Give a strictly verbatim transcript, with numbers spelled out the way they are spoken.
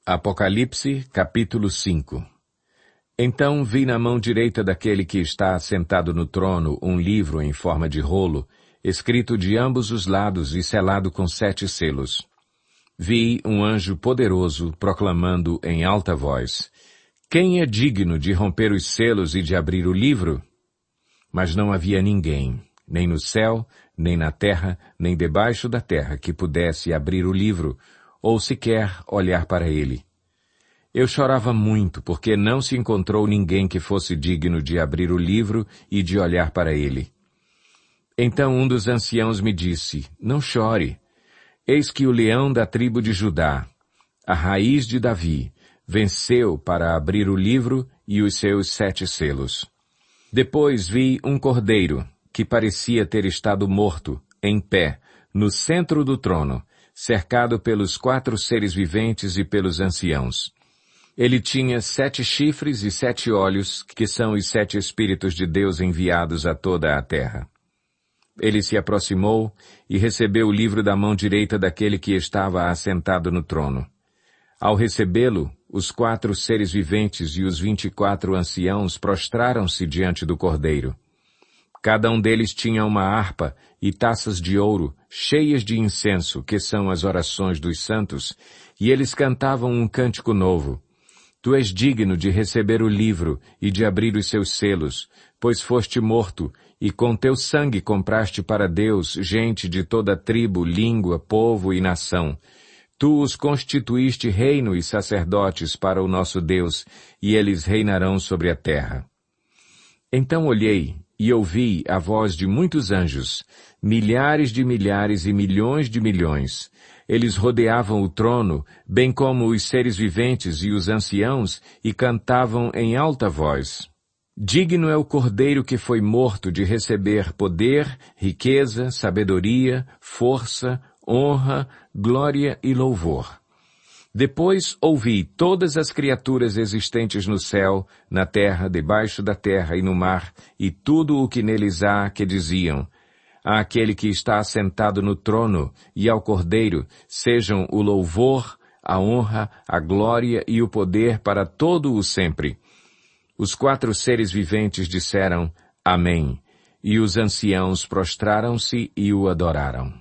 Apocalipse, capítulo cinco. Então vi na mão direita daquele que está sentado no trono um livro em forma de rolo, escrito de ambos os lados e selado com sete selos. Vi um anjo poderoso proclamando em alta voz: Quem é digno de romper os selos e de abrir o livro? Mas não havia ninguém, nem no céu, nem na terra, nem debaixo da terra, que pudesse abrir o livro, ou sequer olhar para ele. Eu chorava muito, porque não se encontrou ninguém que fosse digno de abrir o livro e de olhar para ele. Então um dos anciãos me disse: Não chore. Eis que o leão da tribo de Judá, a raiz de Davi, venceu para abrir o livro e os seus sete selos. Depois vi um cordeiro, que parecia ter estado morto, em pé, no centro do trono, cercado pelos quatro seres viventes e pelos anciãos. Ele tinha sete chifres e sete olhos, que são os sete Espíritos de Deus enviados a toda a terra. Ele se aproximou e recebeu o livro da mão direita daquele que estava assentado no trono. Ao recebê-lo, os quatro seres viventes e os vinte e quatro anciãos prostraram-se diante do Cordeiro. Cada um deles tinha uma harpa e taças de ouro, cheias de incenso, que são as orações dos santos, e eles cantavam um cântico novo. Tu és digno de receber o livro e de abrir os seus selos, pois foste morto, e com teu sangue compraste para Deus gente de toda tribo, língua, povo e nação. Tu os constituíste reino e sacerdotes para o nosso Deus, e eles reinarão sobre a terra. Então olhei, e ouvi a voz de muitos anjos, milhares de milhares e milhões de milhões. Eles rodeavam o trono, bem como os seres viventes e os anciãos, e cantavam em alta voz: Digno é o Cordeiro que foi morto de receber poder, riqueza, sabedoria, força, honra, glória e louvor. Depois ouvi todas as criaturas existentes no céu, na terra, debaixo da terra e no mar, e tudo o que neles há, que diziam: Àquele que está assentado no trono e ao Cordeiro sejam o louvor, a honra, a glória e o poder para todo o sempre. Os quatro seres viventes disseram: Amém, e os anciãos prostraram-se e o adoraram.